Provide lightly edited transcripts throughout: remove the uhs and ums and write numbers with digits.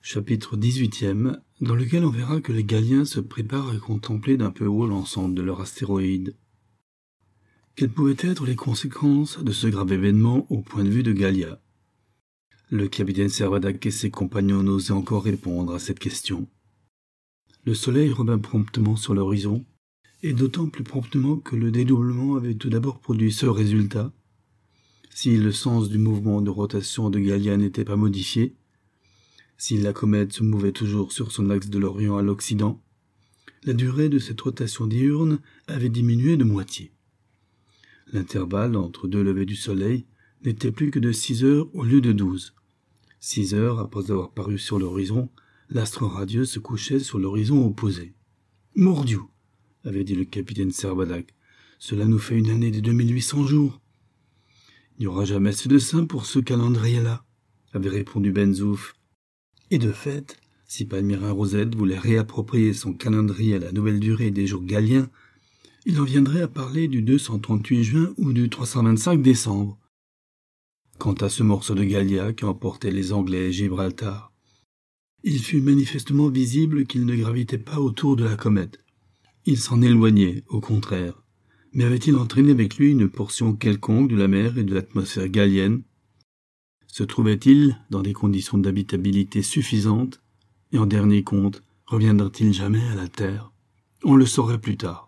Chapitre 18e, dans lequel on verra que les Galliens se préparent à contempler d'un peu haut l'ensemble de leur astéroïde. Quelles pouvaient être les conséquences de ce grave événement au point de vue de Gallia? Le capitaine Servadac et ses compagnons n'osaient encore répondre à cette question. Le soleil revint promptement sur l'horizon, et d'autant plus promptement que le dédoublement avait tout d'abord produit ce résultat. Si le sens du mouvement de rotation de Gallia n'était pas modifié, si la comète se mouvait toujours sur son axe de l'Orient à l'Occident, la durée de cette rotation diurne avait diminué de moitié. L'intervalle entre deux levées du soleil n'était plus que de 6 heures au lieu de 12. 6 heures après avoir paru sur l'horizon, l'astre radieux se couchait sur l'horizon opposé. « Mordiou !» avait dit le capitaine Servadac. « Cela nous fait une année de 2800 jours. »« Il n'y aura jamais assez de saints pour ce calendrier-là, » avait répondu Benzouf. Et de fait, si Palmyrin Rosette voulait réapproprier son calendrier à la nouvelle durée des jours galliens, il en viendrait à parler du 238 juin ou du 325 décembre. Quant à ce morceau de Gallia qui emportait les Anglais et Gibraltar, il fut manifestement visible qu'il ne gravitait pas autour de la comète. Il s'en éloignait, au contraire. Mais avait-il entraîné avec lui une portion quelconque de la mer et de l'atmosphère gallienne? Se trouvait-il dans des conditions d'habitabilité suffisantes? Et en dernier compte, reviendra-t-il jamais à la Terre? On le saurait plus tard.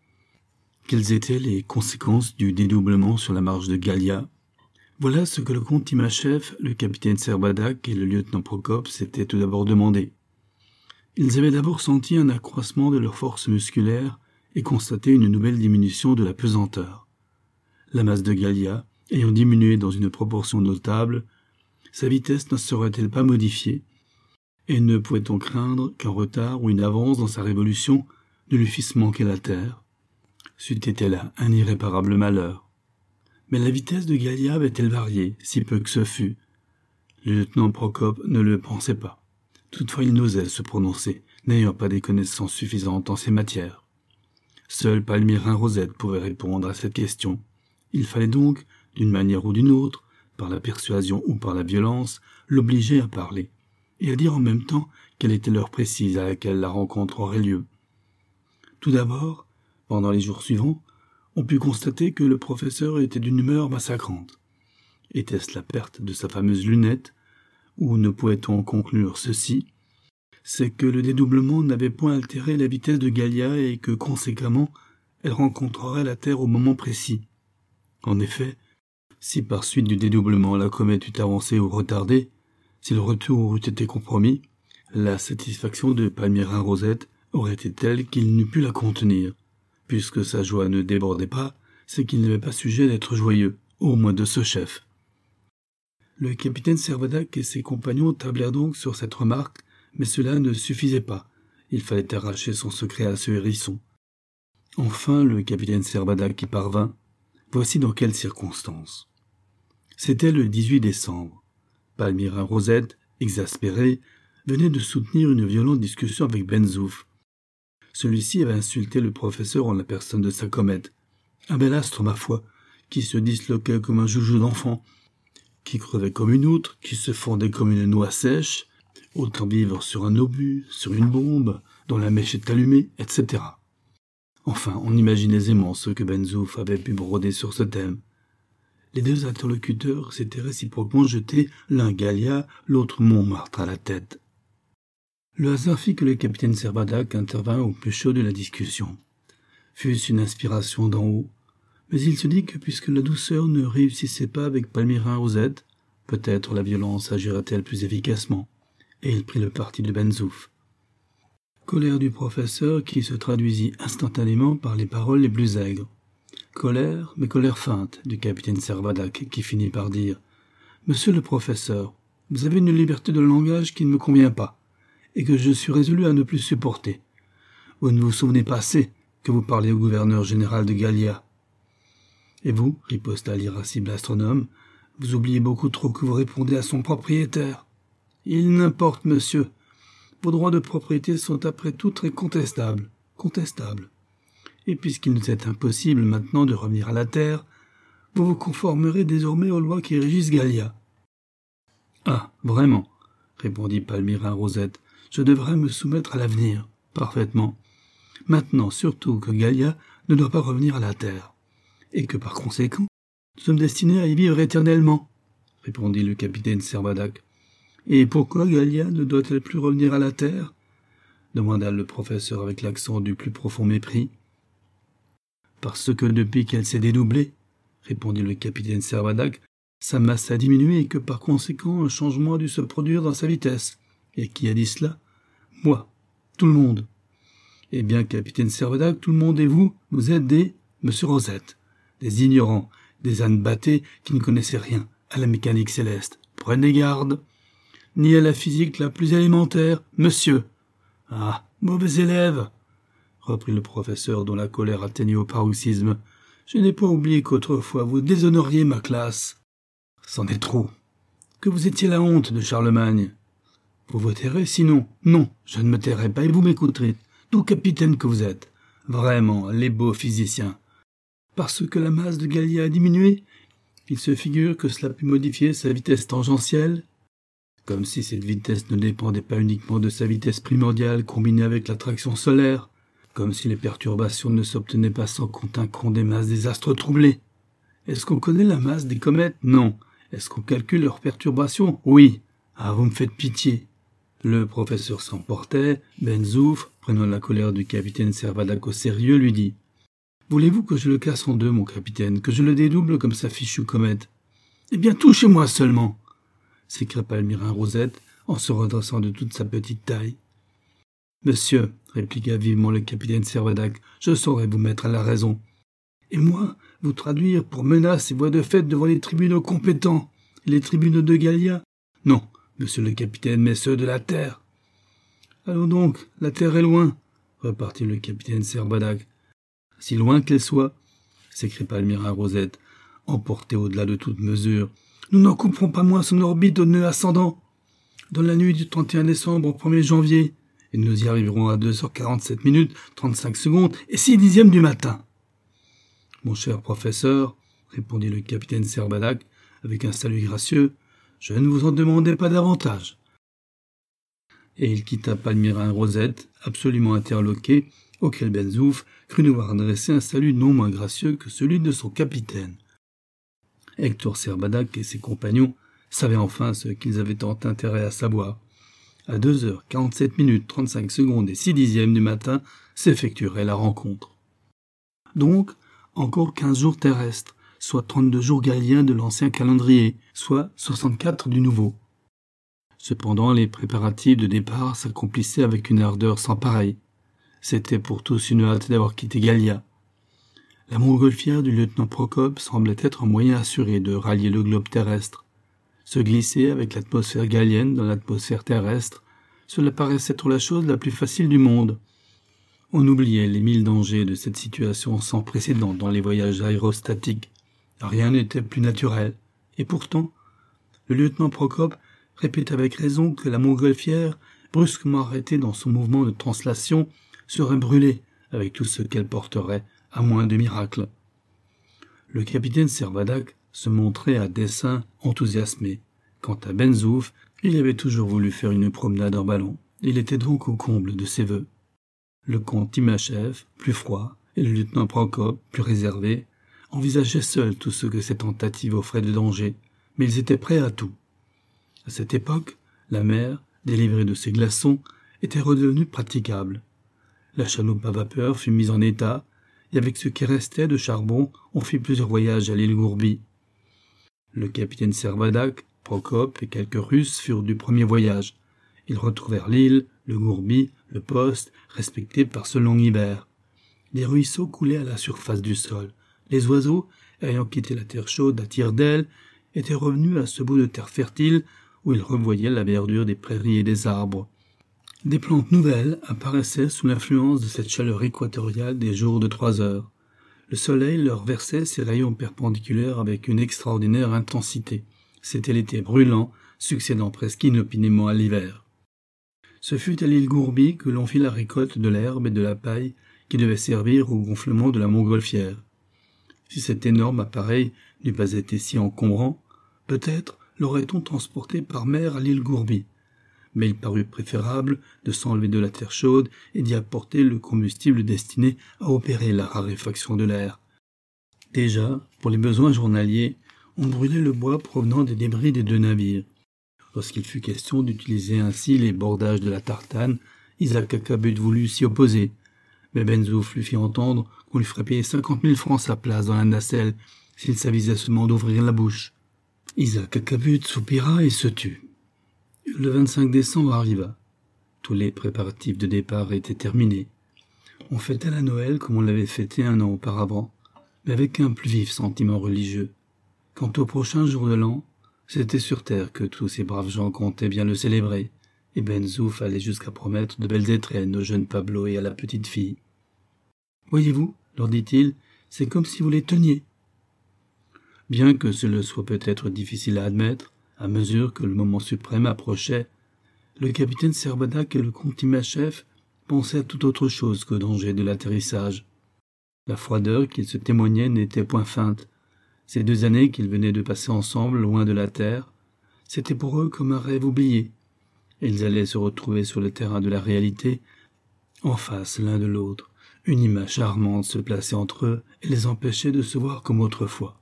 Quelles étaient les conséquences du dédoublement sur la marge de Gallia? Voilà ce que le comte Timascheff, le capitaine Servadac et le lieutenant Procope s'étaient tout d'abord demandé. Ils avaient d'abord senti un accroissement de leur force musculaire et constaté une nouvelle diminution de la pesanteur. La masse de Gallia, ayant diminué dans une proportion notable, sa vitesse ne serait-elle pas modifiée, et ne pouvait-on craindre qu'un retard ou une avance dans sa révolution ne lui fisse manquer la Terre? C'eût été là un irréparable malheur. Mais la vitesse de Gallia avait-elle varié, si peu que ce fût? Le lieutenant Procope ne le pensait pas. Toutefois il n'osait se prononcer, n'ayant pas des connaissances suffisantes en ces matières. Seul Palmyrin Rosette pouvait répondre à cette question. Il fallait donc, d'une manière ou d'une autre, par la persuasion ou par la violence, l'obliger à parler, et à dire en même temps quelle était l'heure précise à laquelle la rencontre aurait lieu. Tout d'abord, pendant les jours suivants, on put constater que le professeur était d'une humeur massacrante. Était-ce la perte de sa fameuse lunette, ou ne pouvait-on en conclure ceci? C'est que le dédoublement n'avait point altéré la vitesse de Gallia et que, conséquemment, elle rencontrerait la Terre au moment précis. En effet, si par suite du dédoublement la comète eût avancé ou retardé, si le retour eût été compromis, la satisfaction de Palmyrin Rosette aurait été telle qu'il n'eût pu la contenir. Puisque sa joie ne débordait pas, c'est qu'il n'avait pas sujet d'être joyeux, au moins de ce chef. Le capitaine Servadac et ses compagnons tablèrent donc sur cette remarque, mais cela ne suffisait pas. Il fallait arracher son secret à ce hérisson. Enfin, le capitaine Servadac y parvint. Voici dans quelles circonstances. C'était le 18 décembre. Palmyrin Rosette, exaspéré, venait de soutenir une violente discussion avec Benzouf. Celui-ci avait insulté le professeur en la personne de sa comète. Un bel astre, ma foi, qui se disloquait comme un joujou d'enfant, qui crevait comme une outre, qui se fondait comme une noix sèche, autant vivre sur un obus, sur une bombe, dont la mèche est allumée, etc. Enfin, on imagine aisément ce que Benzouf avait pu broder sur ce thème. Les deux interlocuteurs s'étaient réciproquement jetés l'un Gallia, l'autre Montmartre à la tête. Le hasard fit que le capitaine Servadac intervint au plus chaud de la discussion. Fût-ce une inspiration d'en haut? Mais il se dit que puisque la douceur ne réussissait pas avec Palmyrin Rosette, peut-être la violence agirait-elle plus efficacement, et il prit le parti de Benzouf. Colère du professeur qui se traduisit instantanément par les paroles les plus aigres. Colère, mais colère feinte, du capitaine Servadac qui finit par dire « Monsieur le professeur, vous avez une liberté de langage qui ne me convient pas, et que je suis résolu à ne plus supporter. Vous ne vous souvenez pas assez que vous parlez au gouverneur général de Gallia. Et vous, riposta l'irascible astronome, vous oubliez beaucoup trop que vous répondez à son propriétaire. Il n'importe, monsieur. Vos droits de propriété sont après tout très contestables. Et puisqu'il nous est impossible maintenant de revenir à la Terre, vous vous conformerez désormais aux lois qui régissent Gallia. Ah, vraiment, répondit Palmyrin Rosette. « Je devrais me soumettre à l'avenir. Parfaitement. Maintenant, surtout que Gallia ne doit pas revenir à la terre. Et que, par conséquent, nous sommes destinés à y vivre éternellement, » répondit le capitaine Servadac. « Et pourquoi Gallia ne doit-elle plus revenir à la terre » demanda le professeur avec l'accent du plus profond mépris. « Parce que depuis qu'elle s'est dédoublée, » répondit le capitaine Servadac, « sa masse a diminué et que par conséquent un changement a dû se produire dans sa vitesse. Et qui a dit cela? Moi. Tout le monde. Eh bien, capitaine Servadac, tout le monde et vous êtes des Monsieur Rosette, des ignorants, des ânes battés qui ne connaissaient rien à la mécanique céleste. Prenez garde. Ni à la physique la plus élémentaire, monsieur. Ah, mauvais élève, reprit le professeur dont la colère atteignait au paroxysme. Je n'ai pas oublié qu'autrefois vous déshonoriez ma classe. C'en est trop. Que vous étiez la honte de Charlemagne. Vous vous tairez, sinon, non, je ne me tairai pas et vous m'écouterez, tout capitaine que vous êtes. Vraiment, les beaux physiciens. Parce que la masse de Gallia a diminué, il se figure que cela put modifier sa vitesse tangentielle. Comme si cette vitesse ne dépendait pas uniquement de sa vitesse primordiale combinée avec l'attraction solaire. Comme si les perturbations ne s'obtenaient pas sans compte un compte des masses des astres troublés. Est-ce qu'on connaît la masse des comètes? Non. Est-ce qu'on calcule leurs perturbations? Oui. Ah, vous me faites pitié. Le professeur s'emportait. Ben Zouf, prenant la colère du capitaine Servadac au sérieux, lui dit « Voulez-vous que je le casse en deux, mon capitaine, que je le dédouble comme sa fichue comète ?»« Eh bien, touchez-moi seulement !» s'écria Palmyrin Rosette en se redressant de toute sa petite taille. « Monsieur, » répliqua vivement le capitaine Servadac, « je saurai vous mettre à la raison. Et moi, vous traduire pour menaces et voies de fait devant les tribunaux compétents, les tribunaux de Gallia? Non, monsieur le capitaine, mais ceux de la terre. »« Allons donc, la terre est loin, » repartit le capitaine Servadac. « Si loin qu'elle soit, » s'écria Palmyrin Rosette, emporté au-delà de toute mesure, « nous n'en couperons pas moins son orbite au nœud ascendant. Dans la nuit du 31 décembre au 1er janvier, et nous y arriverons à 2h47 minutes, 35 secondes et 6 dixièmes du matin. »« Mon cher professeur, » répondit le capitaine Servadac avec un salut gracieux, « je ne vous en demandais pas davantage. » Et il quitta Palmyrin Rosette, absolument interloqué, auquel Ben Zouf crut devoir adresser un salut non moins gracieux que celui de son capitaine. Hector Servadac et ses compagnons savaient enfin ce qu'ils avaient tant intérêt à savoir. À 2h47 minutes 35 secondes et 6 dixièmes du matin s'effectuerait la rencontre. Donc, encore 15 jours terrestres, soit 32 jours galliens de l'ancien calendrier, soit 64 du nouveau. Cependant, les préparatifs de départ s'accomplissaient avec une ardeur sans pareille. C'était pour tous une hâte d'avoir quitté Gallia. La montgolfière du lieutenant Procope semblait être un moyen assuré de rallier le globe terrestre. Se glisser avec l'atmosphère gallienne dans l'atmosphère terrestre, cela paraissait être la chose la plus facile du monde. On oubliait les 1000 dangers de cette situation sans précédent dans les voyages aérostatiques. Rien n'était plus naturel. Et pourtant, le lieutenant Procope répétait avec raison que la montgolfière, brusquement arrêtée dans son mouvement de translation, serait brûlée avec tout ce qu'elle porterait, à moins de miracle. Le capitaine Servadac se montrait à dessein enthousiasmé. Quant à Ben Zouf, il avait toujours voulu faire une promenade en ballon. Il était donc au comble de ses vœux. Le comte Timachev, plus froid, et le lieutenant Procope, plus réservé, envisageaient seuls tout ce que cette tentative offrait de danger, mais ils étaient prêts à tout. À cette époque, la mer, délivrée de ses glaçons, était redevenue praticable. La chaloupe à vapeur fut mise en état, et avec ce qui restait de charbon, on fit plusieurs voyages à l'île Gourbi. Le capitaine Servadac, Procope et quelques Russes furent du premier voyage. Ils retrouvèrent l'île, le Gourbi, le poste, respectés par ce long hiver. Les ruisseaux coulaient à la surface du sol. Les oiseaux, ayant quitté la terre chaude à tire-d'aile, étaient revenus à ce bout de terre fertile où ils revoyaient la verdure des prairies et des arbres. Des plantes nouvelles apparaissaient sous l'influence de cette chaleur équatoriale des jours de 3 heures. Le soleil leur versait ses rayons perpendiculaires avec une extraordinaire intensité. C'était l'été brûlant, succédant presque inopinément à l'hiver. Ce fut à l'île Gourbi que l'on fit la récolte de l'herbe et de la paille qui devait servir au gonflement de la montgolfière. Si cet énorme appareil n'eût pas été si encombrant, peut-être l'aurait-on transporté par mer à l'île Gourbi. mais il parut préférable de s'enlever de la terre chaude et d'y apporter le combustible destiné à opérer la raréfaction de l'air. Déjà, pour les besoins journaliers, on brûlait le bois provenant des débris des 2 navires. Lorsqu'il fut question d'utiliser ainsi les bordages de la tartane, Isaac Acabut voulut s'y opposer, mais Benzouf lui fit entendre qu'on lui ferait payer 50 000 francs sa place dans la nacelle s'il s'avisait seulement d'ouvrir la bouche. Isaac Acabut soupira et se tut. Le 25 décembre arriva. Tous les préparatifs de départ étaient terminés. On fêtait la Noël comme on l'avait fêté 1 an auparavant, mais avec un plus vif sentiment religieux. Quant au prochain jour de l'an, c'était sur terre que tous ces braves gens comptaient bien le célébrer, et Benzouf allait jusqu'à promettre de belles étrennes au jeune Pablo et à la petite fille. « Voyez-vous, leur dit-il, c'est comme si vous les teniez. » Bien que cela soit peut-être difficile à admettre, à mesure que le moment suprême approchait, le capitaine Servadac et le comte Timascheff pensaient à toute autre chose qu'au danger de l'atterrissage. La froideur qu'ils se témoignaient n'était point feinte. Ces 2 années qu'ils venaient de passer ensemble, loin de la terre, c'était pour eux comme un rêve oublié. Ils allaient se retrouver sur le terrain de la réalité, en face l'un de l'autre. Une image charmante se plaçait entre eux et les empêchait de se voir comme autrefois.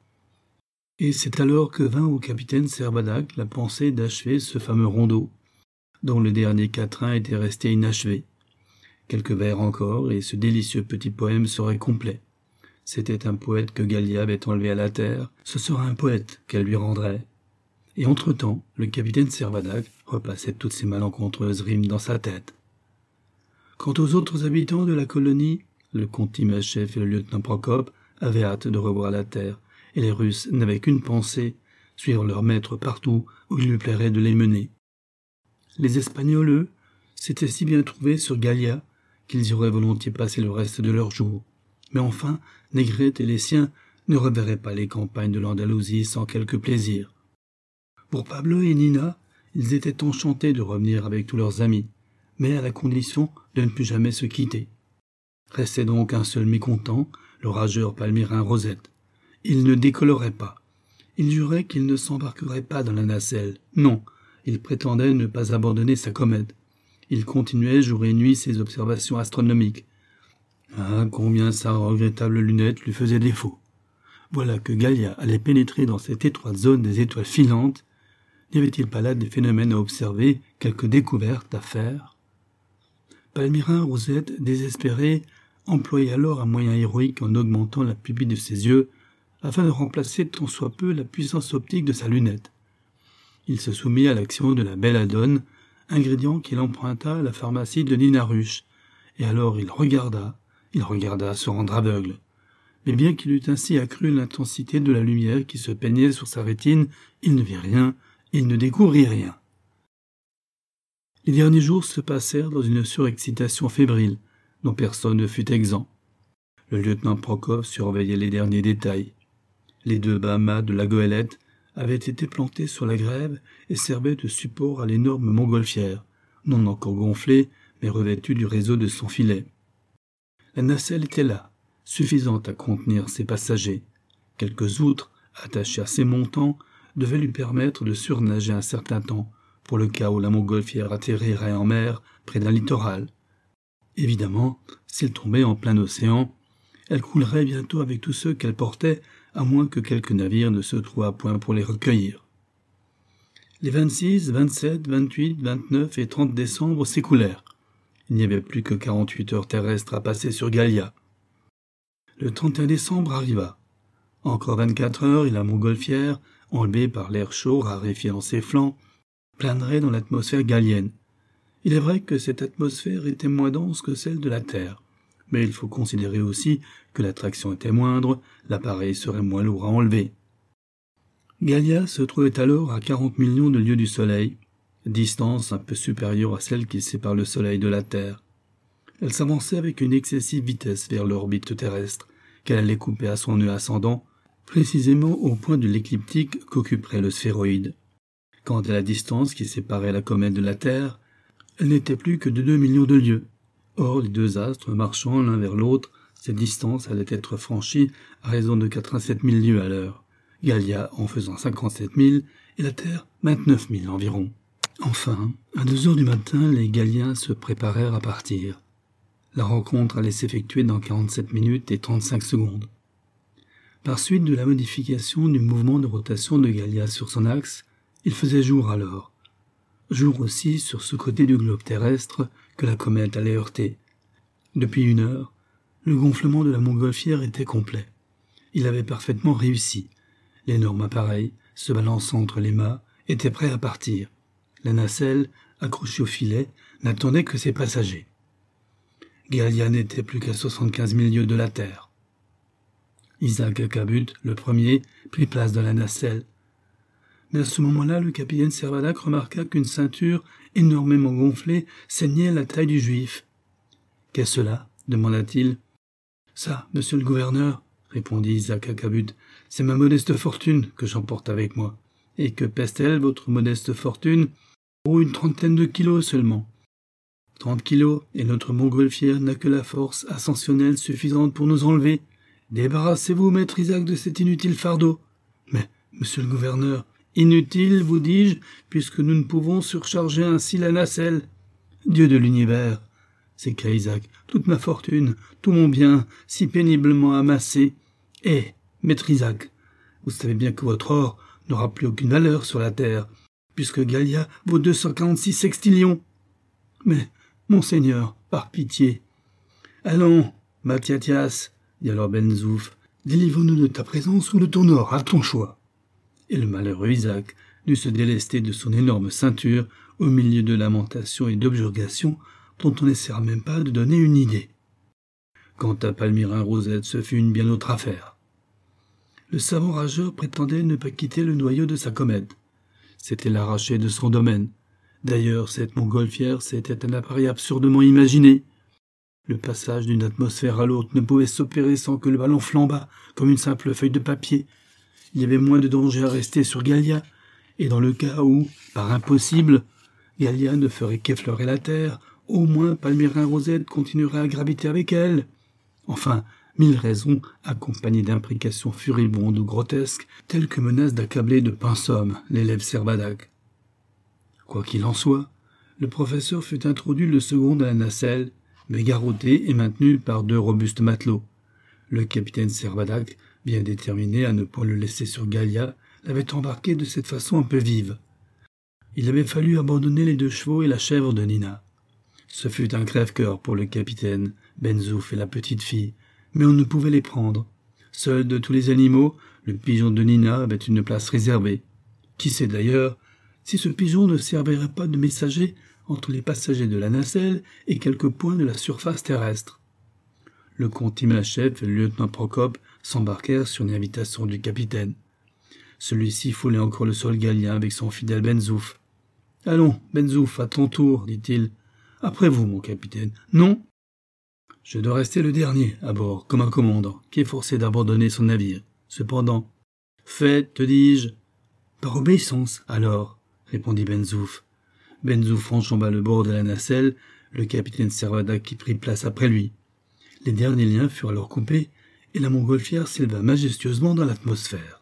Et c'est alors que vint au capitaine Servadac la pensée d'achever ce fameux rondeau, dont le dernier quatrain était resté inachevé. Quelques vers encore, et ce délicieux petit poème serait complet. C'était un poète que Gallia avait enlevé à la terre, ce serait un poète qu'elle lui rendrait. Et entre-temps, le capitaine Servadac repassait toutes ces malencontreuses rimes dans sa tête. Quant aux autres habitants de la colonie, le comte Timascheff et le lieutenant Procope avaient hâte de revoir la terre, et les Russes n'avaient qu'une pensée, suivre leur maître partout où il lui plairait de les mener. Les Espagnols, eux, s'étaient si bien trouvés sur Gallia qu'ils y auraient volontiers passé le reste de leurs jours. Mais enfin, Négrette et les siens ne reverraient pas les campagnes de l'Andalousie sans quelque plaisir. Pour Pablo et Nina, ils étaient enchantés de revenir avec tous leurs amis, mais à la condition de ne plus jamais se quitter. Restait donc un seul mécontent, le rageur Palmyrin Rosette. Il ne décollerait pas. Il jurait qu'il ne s'embarquerait pas dans la nacelle. Non, il prétendait ne pas abandonner sa comète. Il continuait jour et nuit ses observations astronomiques. Ah, combien sa regrettable lunette lui faisait défaut. Voilà que Gallia allait pénétrer dans cette étroite zone des étoiles filantes. N'y avait-il pas là des phénomènes à observer, quelques découvertes à faire? Palmyrin Rosette, désespéré, employait alors un moyen héroïque en augmentant la pupille de ses yeux, afin de remplacer tant soit peu la puissance optique de sa lunette. Il se soumit à l'action de la belladone, ingrédient qu'il emprunta à la pharmacie de Nina Ruche, et alors il regarda se rendre aveugle. Mais bien qu'il eût ainsi accru l'intensité de la lumière qui se peignait sur sa rétine, il ne vit rien, il ne découvrit rien. Les derniers jours se passèrent dans une surexcitation fébrile, dont personne ne fut exempt. Le lieutenant Procope surveillait les derniers détails. Les 2 bas-mâts de la goélette avaient été plantés sur la grève et servaient de support à l'énorme montgolfière, non encore gonflée, mais revêtue du réseau de son filet. La nacelle était là, suffisante à contenir ses passagers. Quelques outres, attachées à ses montants, devaient lui permettre de surnager un certain temps, pour le cas où la montgolfière atterrirait en mer près d'un littoral. Évidemment, s'il tombait en plein océan, elle coulerait bientôt avec tous ceux qu'elle portait, à moins que quelque navire ne se trouvât à point pour les recueillir. Les 26, 27, 28, 29 et 30 décembre s'écoulèrent. Il n'y avait plus que 48 heures terrestres à passer sur Gallia. Le 31 décembre arriva. Encore 24 heures et la montgolfière, enlevée par l'air chaud raréfié dans ses flancs, planerait dans l'atmosphère gallienne. Il est vrai que cette atmosphère était moins dense que celle de la Terre, mais il faut considérer aussi que la traction était moindre, l'appareil serait moins lourd à enlever. Gallia se trouvait alors à 40 millions de lieues du Soleil, distance un peu supérieure à celle qui sépare le Soleil de la Terre. Elle s'avançait avec une excessive vitesse vers l'orbite terrestre, qu'elle allait couper à son nœud ascendant, précisément au point de l'écliptique qu'occuperait le sphéroïde. Quant à la distance qui séparait la comète de la Terre, elle n'était plus que de 2 millions de lieues. Or, les 2 astres marchant l'un vers l'autre, cette distance allait être franchie à raison de 87 000 lieues à l'heure, Gallia en faisant 57 000 et la Terre 29 000 environ. Enfin, à 2 heures du matin, les Galliens se préparèrent à partir. La rencontre allait s'effectuer dans 47 minutes et 35 secondes. Par suite de la modification du mouvement de rotation de Gallia sur son axe, il faisait jour alors. Jour aussi sur ce côté du globe terrestre que la comète allait heurter. Depuis 1 heure, le gonflement de la montgolfière était complet. Il avait parfaitement réussi. L'énorme appareil, se balançant entre les mâts, était prêt à partir. La nacelle, accrochée au filet, n'attendait que ses passagers. Gallia n'était plus qu'à 75 000 lieues de la Terre. Isaac Acabut, le premier, prit place dans la nacelle. Mais à ce moment-là, le capitaine Servadac remarqua qu'une ceinture énormément gonflée ceignait la taille du juif. « Qu'est-ce cela » demanda-t-il. « Ça, monsieur le gouverneur, » répondit Isaac Acabut, « c'est ma modeste fortune que j'emporte avec moi. Et que pèse-t-elle, votre modeste fortune ? Oh, une 30aine de kilos seulement. 30 kilos, et notre montgolfière n'a que la force ascensionnelle suffisante pour nous enlever. Débarrassez-vous, maître Isaac, de cet inutile fardeau. Mais, monsieur le gouverneur, inutile, vous dis-je, puisque nous ne pouvons surcharger ainsi la nacelle. Dieu de l'univers, s'écria Isaac, toute ma fortune, tout mon bien, si péniblement amassé. Eh, maître Isaac, vous savez bien que votre or n'aura plus aucune valeur sur la terre, puisque Gallia vaut 246 sextillions. Mais, monseigneur, par pitié. Allons, Mathiathias, dit alors Ben-Zouf, délivre-nous de ta présence ou de ton or, à ton choix. Et le malheureux Isaac dut se délester de son énorme ceinture au milieu de lamentations et d'objurgations dont on n'essaiera même pas de donner une idée. Quant à Palmyrin Rosette, ce fut une bien autre affaire. Le savant rageur prétendait ne pas quitter le noyau de sa comète. C'était l'arraché de son domaine. D'ailleurs, cette montgolfière, c'était un appareil absurdement imaginé. Le passage d'une atmosphère à l'autre ne pouvait s'opérer sans que le ballon flambât comme une simple feuille de papier. Il y avait moins de danger à rester sur Gallia, et dans le cas où, par impossible, Gallia ne ferait qu'effleurer la terre, au moins Palmyrin Rosette continuerait à graviter avec elle. Enfin, 1000 raisons, accompagnées d'imprécations furibondes ou grotesques, telles que menace d'accabler de pinsomme l'élève Servadac. Quoi qu'il en soit, le professeur fut introduit le second à la nacelle, mais garrotté et maintenu par 2 robustes matelots. Le capitaine Servadac, bien déterminé à ne point le laisser sur Gallia, l'avait embarqué de cette façon un peu vive. Il avait fallu abandonner les 2 chevaux et la chèvre de Nina. Ce fut un crève-cœur pour le capitaine, Ben-Zouf et la petite fille, mais on ne pouvait les prendre. Seul de tous les animaux, le pigeon de Nina avait une place réservée. Qui sait d'ailleurs si ce pigeon ne servirait pas de messager entre les passagers de la nacelle et quelques points de la surface terrestre. Le comte Imachef et le lieutenant Procope s'embarquèrent sur une invitation du capitaine. Celui-ci foulait encore le sol gallien avec son fidèle Ben-Zouf. « Allons, Ben-Zouf, à ton tour, dit-il. Après vous, mon capitaine. Non ? Je dois rester le dernier à bord, comme un commandant, qui est forcé d'abandonner son navire. Cependant, faites, te dis-je. Par obéissance, alors, répondit Ben-Zouf. Ben-Zouf enjamba le bord de la nacelle, le capitaine Servadac qui prit place après lui. Les derniers liens furent alors coupés, et la montgolfière s'éleva majestueusement dans l'atmosphère.